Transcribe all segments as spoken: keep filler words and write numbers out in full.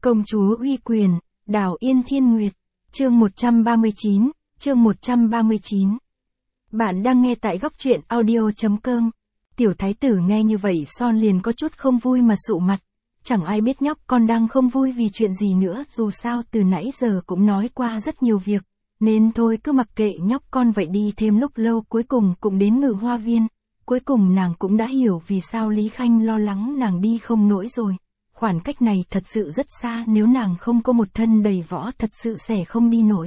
Công chúa uy quyền, Đào Yên Thiên Nguyệt, chương một trăm ba mươi chín, chương một trăm ba mươi chín. Bạn đang nghe tại góc truyện audio.com. Tiểu thái tử nghe như vậy Son liền có chút không vui mà sụ mặt. Chẳng ai biết nhóc con đang không vui vì chuyện gì nữa, dù sao từ nãy giờ cũng nói qua rất nhiều việc. Nên thôi cứ mặc kệ nhóc con vậy đi. Thêm lúc lâu cuối cùng cũng đến Ngự Hoa Viên. Cuối cùng nàng cũng đã hiểu vì sao Lý Khanh lo lắng nàng đi không nổi rồi. Khoảng cách này thật sự rất xa, nếu nàng không có một thân đầy võ thật sự sẽ không đi nổi.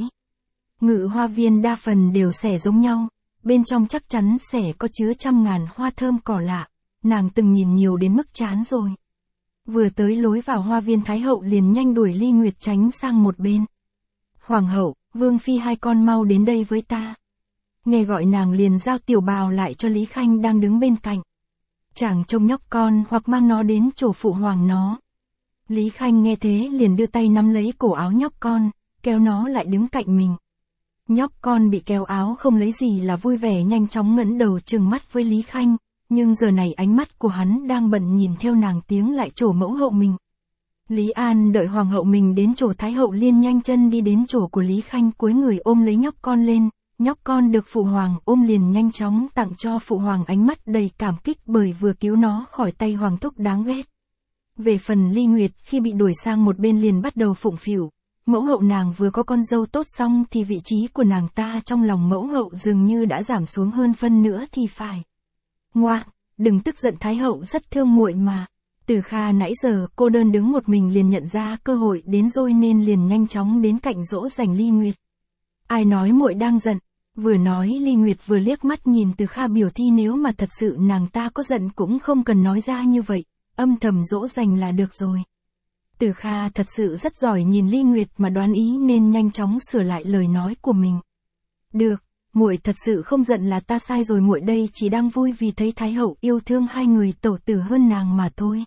Ngự Hoa Viên đa phần đều sẽ giống nhau, bên trong chắc chắn sẽ có chứa trăm ngàn hoa thơm cỏ lạ, nàng từng nhìn nhiều đến mức chán rồi. Vừa tới lối vào hoa viên Thái hậu liền nhanh đuổi Ly Nguyệt tránh sang một bên. Hoàng hậu, Vương Phi hai con mau đến đây với ta. Nghe gọi nàng liền giao tiểu bào lại cho Lý Khanh đang đứng bên cạnh. Chàng trông nhóc con hoặc mang nó đến chỗ phụ hoàng nó. Lý Khanh nghe thế liền đưa tay nắm lấy cổ áo nhóc con, kéo nó lại đứng cạnh mình. Nhóc con bị kéo áo không lấy gì là vui vẻ, nhanh chóng ngẩng đầu trừng mắt với Lý Khanh, nhưng giờ này ánh mắt của hắn đang bận nhìn theo nàng tiến lại chỗ mẫu hậu mình. Lý An đợi hoàng hậu mình đến chỗ Thái hậu liền nhanh chân đi đến chỗ của Lý Khanh, cúi người ôm lấy nhóc con lên. Nhóc con được phụ hoàng ôm liền nhanh chóng tặng cho phụ hoàng, ánh mắt đầy cảm kích bởi vừa cứu nó khỏi tay hoàng thúc đáng ghét. Về phần Ly Nguyệt, khi bị đuổi sang một bên liền bắt đầu phụng phịu. Mẫu hậu nàng vừa có con dâu tốt xong thì vị trí của nàng ta trong lòng mẫu hậu dường như đã giảm xuống hơn phân nữa thì phải. Ngoạ, đừng tức giận, Thái hậu rất thương muội mà. Từ Kha nãy giờ cô đơn đứng một mình liền nhận ra cơ hội đến rồi nên liền nhanh chóng đến cạnh dỗ dành Ly Nguyệt. Ai nói muội đang giận? Vừa nói Ly Nguyệt vừa liếc mắt nhìn Từ Kha biểu thi nếu mà thật sự nàng ta có giận cũng không cần nói ra như vậy, âm thầm dỗ dành là được rồi. Từ Kha thật sự rất giỏi nhìn Ly Nguyệt mà đoán ý nên nhanh chóng sửa lại lời nói của mình. Được, muội thật sự không giận là ta sai rồi, muội đây chỉ đang vui vì thấy Thái hậu yêu thương hai người tổ tử hơn nàng mà thôi.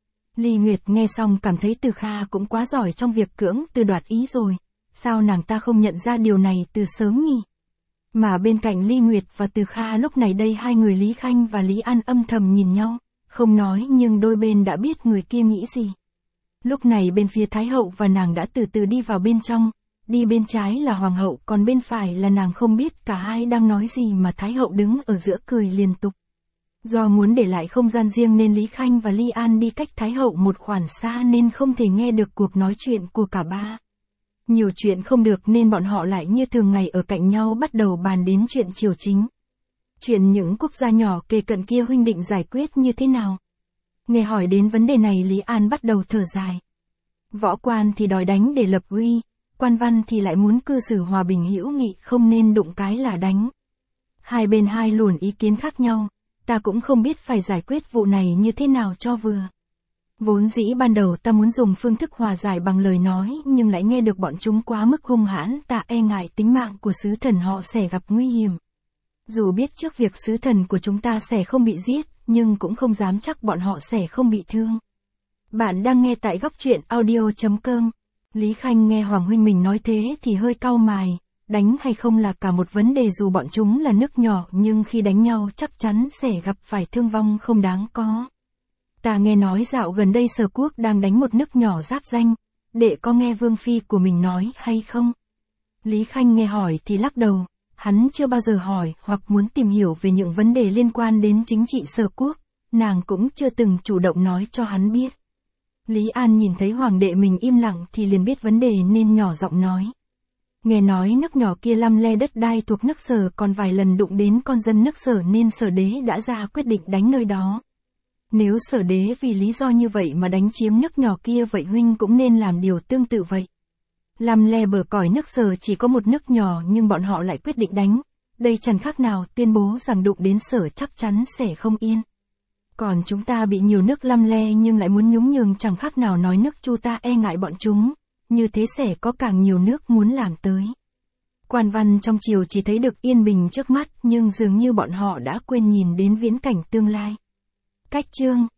Ly Nguyệt nghe xong cảm thấy Từ Kha cũng quá giỏi trong việc cưỡng từ đoạt ý rồi, sao nàng ta không nhận ra điều này từ sớm nhỉ? Mà bên cạnh Ly Nguyệt và Từ Kha lúc này đây hai người Lý Khanh và Lý An âm thầm nhìn nhau, không nói nhưng đôi bên đã biết người kia nghĩ gì. Lúc này bên phía Thái hậu và nàng đã từ từ đi vào bên trong, đi bên trái là hoàng hậu còn bên phải là nàng, không biết cả hai đang nói gì mà Thái hậu đứng ở giữa cười liên tục. Do muốn để lại không gian riêng nên Lý Khanh và Lý An đi cách Thái hậu một khoảng xa nên không thể nghe được cuộc nói chuyện của cả ba. Nhiều chuyện không được nên bọn họ lại như thường ngày ở cạnh nhau bắt đầu bàn đến chuyện triều chính. Chuyện những quốc gia nhỏ kề cận kia huynh định giải quyết như thế nào? Nghe hỏi đến vấn đề này Lý An bắt đầu thở dài. Võ quan thì đòi đánh để lập uy, quan văn thì lại muốn cư xử hòa bình hữu nghị, không nên đụng cái là đánh. Hai bên hai luồng ý kiến khác nhau, ta cũng không biết phải giải quyết vụ này như thế nào cho vừa. Vốn dĩ ban đầu ta muốn dùng phương thức hòa giải bằng lời nói nhưng lại nghe được bọn chúng quá mức hung hãn, ta e ngại tính mạng của sứ thần họ sẽ gặp nguy hiểm. Dù biết trước việc sứ thần của chúng ta sẽ không bị giết, nhưng cũng không dám chắc bọn họ sẽ không bị thương. Bạn đang nghe tại góc truyện audio.com. Lý Khanh nghe Hoàng huynh mình nói thế thì hơi cau mày, đánh hay không là cả một vấn đề, dù bọn chúng là nước nhỏ nhưng khi đánh nhau chắc chắn sẽ gặp phải thương vong không đáng có. Ta nghe nói dạo gần đây Sở Quốc đang đánh một nước nhỏ giáp danh, đệ có nghe Vương Phi của mình nói hay không? Lý Khanh nghe hỏi thì lắc đầu, hắn chưa bao giờ hỏi hoặc muốn tìm hiểu về những vấn đề liên quan đến chính trị Sở Quốc, nàng cũng chưa từng chủ động nói cho hắn biết. Lý An nhìn thấy hoàng đệ mình im lặng thì liền biết vấn đề nên nhỏ giọng nói. Nghe nói nước nhỏ kia lăm le đất đai thuộc nước Sở, còn vài lần đụng đến con dân nước Sở nên Sở đế đã ra quyết định đánh nơi đó. Nếu Sở đế vì lý do như vậy mà đánh chiếm nước nhỏ kia vậy huynh cũng nên làm điều tương tự vậy. Lăm le bờ cõi nước Sở chỉ có một nước nhỏ nhưng bọn họ lại quyết định đánh, đây chẳng khác nào tuyên bố rằng đụng đến Sở chắc chắn sẽ không yên. Còn chúng ta bị nhiều nước lăm le nhưng lại muốn nhún nhường, chẳng khác nào nói nước Chu ta e ngại bọn chúng, như thế sẽ có càng nhiều nước muốn làm tới. Quan văn trong triều chỉ thấy được yên bình trước mắt nhưng dường như bọn họ đã quên nhìn đến viễn cảnh tương lai. Cách chương